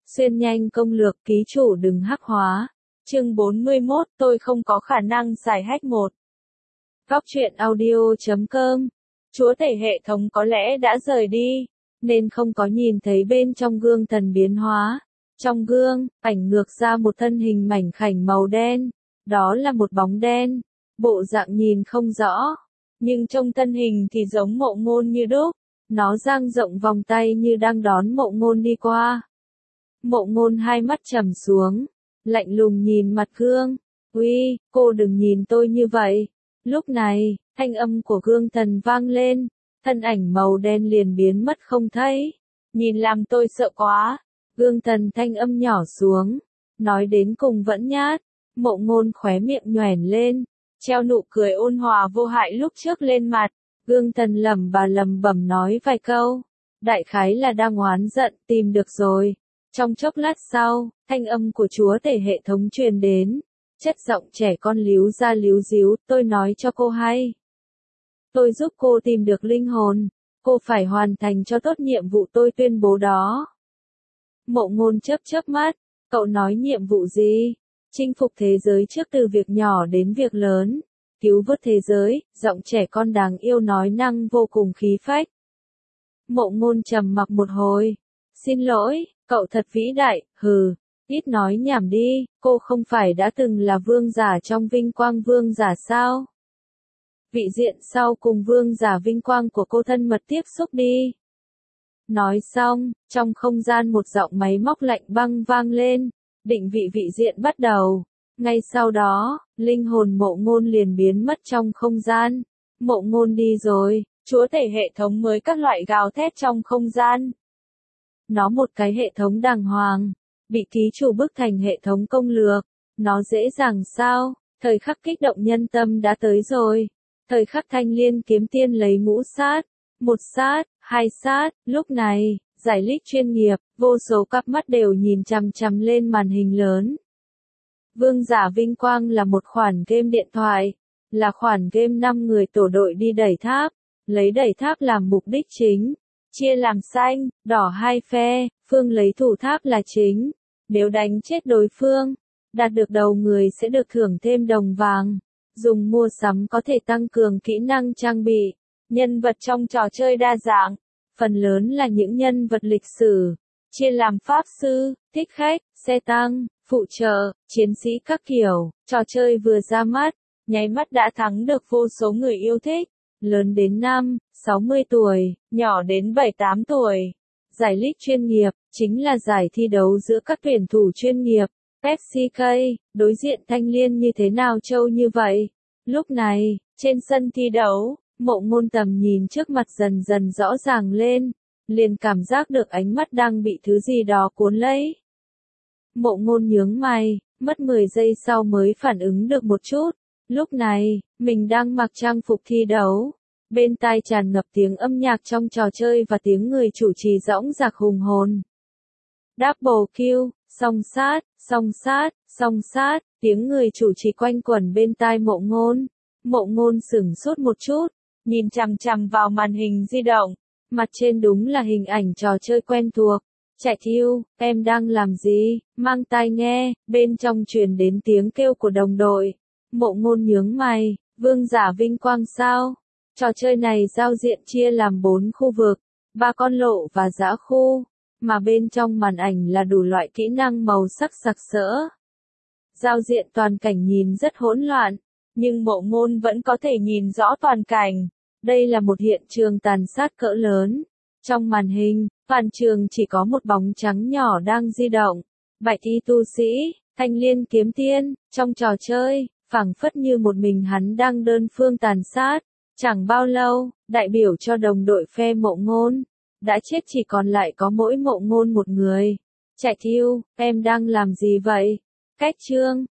Xuyên nhanh công lược ký chủ đừng hắc hóa. Chương 41, tôi không có khả năng giải hack một. Góc truyện audio.com. Chúa tể hệ thống có lẽ đã rời đi, nên không có nhìn thấy bên trong gương thần biến hóa. Trong gương, ảnh ngược ra một thân hình mảnh khảnh màu đen. Đó là một bóng đen. Bộ dạng nhìn không rõ, nhưng trong thân hình thì giống Mộ Ngôn như đúc. Nó dang rộng vòng tay như đang đón Mộ Ngôn đi qua. Mộ Ngôn hai mắt trầm xuống, lạnh lùng nhìn mặt gương. Uy, cô đừng nhìn tôi như vậy. Lúc này, thanh âm của gương thần vang lên, thân ảnh màu đen liền biến mất không thấy. Nhìn làm tôi sợ quá. Gương thần thanh âm nhỏ xuống, nói đến cùng vẫn nhát. Mộ Ngôn khóe miệng nhoẻn lên, treo nụ cười ôn hòa vô hại lúc trước lên mặt. Gương thần lẩm bẩm nói vài câu, đại khái là đang oán giận, tìm được rồi. Trong chốc lát sau, thanh âm của chúa tể hệ thống truyền đến, chất giọng trẻ con líu ra líu díu, tôi nói cho cô hay. Tôi giúp cô tìm được linh hồn, cô phải hoàn thành cho tốt nhiệm vụ tôi tuyên bố đó. Mộ Ngôn chớp mắt, cậu nói nhiệm vụ gì? Chinh phục thế giới trước từ việc nhỏ đến việc lớn. Cứu vớt thế giới, giọng trẻ con đáng yêu nói năng vô cùng khí phách. Mộ Ngôn trầm mặc một hồi. Xin lỗi, cậu thật vĩ đại, hừ, ít nói nhảm đi, cô không phải đã từng là vương giả trong vinh quang vương giả sao? Vị diện sau cùng vương giả vinh quang của cô thân mật tiếp xúc đi. Nói xong, trong không gian một giọng máy móc lạnh băng vang lên, định vị vị diện bắt đầu. Ngay sau đó, linh hồn Mộ Ngôn liền biến mất trong không gian. Mộ Ngôn đi rồi, chúa tể hệ thống mới các loại gào thét trong không gian. Nó một cái hệ thống đàng hoàng, bị ký chủ bức thành hệ thống công lược. Nó dễ dàng sao? Thời khắc kích động nhân tâm đã tới rồi. Thời khắc Thanh Liên kiếm tiên lấy ngũ sát, một sát, hai sát. Lúc này, giải lích chuyên nghiệp, vô số cặp mắt đều nhìn chằm chằm lên màn hình lớn. Vương giả vinh quang là một khoản game điện thoại, là khoản game 5 người tổ đội đi đẩy tháp, lấy đẩy tháp làm mục đích chính, chia làm xanh, đỏ hai phe, phương lấy thủ tháp là chính. Nếu đánh chết đối phương, đạt được đầu người sẽ được thưởng thêm đồng vàng, dùng mua sắm có thể tăng cường kỹ năng trang bị. Nhân vật trong trò chơi đa dạng, phần lớn là những nhân vật lịch sử, chia làm pháp sư, thích khách, xe tăng, phụ trợ, chiến sĩ các kiểu. Trò chơi vừa ra mắt, nháy mắt đã thắng được vô số người yêu thích, lớn đến 60 tuổi, nhỏ đến 7-8 tuổi. Giải lích chuyên nghiệp, chính là giải thi đấu giữa các tuyển thủ chuyên nghiệp. FCK, đối diện Thanh Liên như thế nào trâu như vậy? Lúc này, trên sân thi đấu, Mộ Ngôn tầm nhìn trước mặt dần dần rõ ràng lên, liền cảm giác được ánh mắt đang bị thứ gì đó cuốn lấy. Mộ Ngôn nhướng mày, mất 10 giây sau mới phản ứng được một chút. Lúc này, mình đang mặc trang phục thi đấu. Bên tai tràn ngập tiếng âm nhạc trong trò chơi và tiếng người chủ trì dõng dạc hùng hồn. Double kill, song sát, tiếng người chủ trì quanh quẩn bên tai Mộ Ngôn. Mộ Ngôn sửng sốt một chút, nhìn chằm chằm vào màn hình di động. Mặt trên đúng là hình ảnh trò chơi quen thuộc. Chạy thiêu, em đang làm gì? Mang tai nghe, bên trong truyền đến tiếng kêu của đồng đội. Mộ Ngôn nhướng mày, vương giả vinh quang sao? Trò chơi này giao diện chia làm 4 khu vực, 3 con lộ và dã khu, mà bên trong màn ảnh là đủ loại kỹ năng màu sắc sặc sỡ. Giao diện toàn cảnh nhìn rất hỗn loạn, nhưng Mộ Ngôn vẫn có thể nhìn rõ toàn cảnh. Đây là một hiện trường tàn sát cỡ lớn. Trong màn hình, toàn trường chỉ có một bóng trắng nhỏ đang di động. Bạch y tu sĩ, Thanh Liên kiếm tiên, trong trò chơi, phảng phất như một mình hắn đang đơn phương tàn sát. Chẳng bao lâu, đại biểu cho đồng đội phe Mộ Ngôn đã chết, chỉ còn lại có mỗi Mộ Ngôn một người. Chạy thiêu, em đang làm gì vậy? Cách chương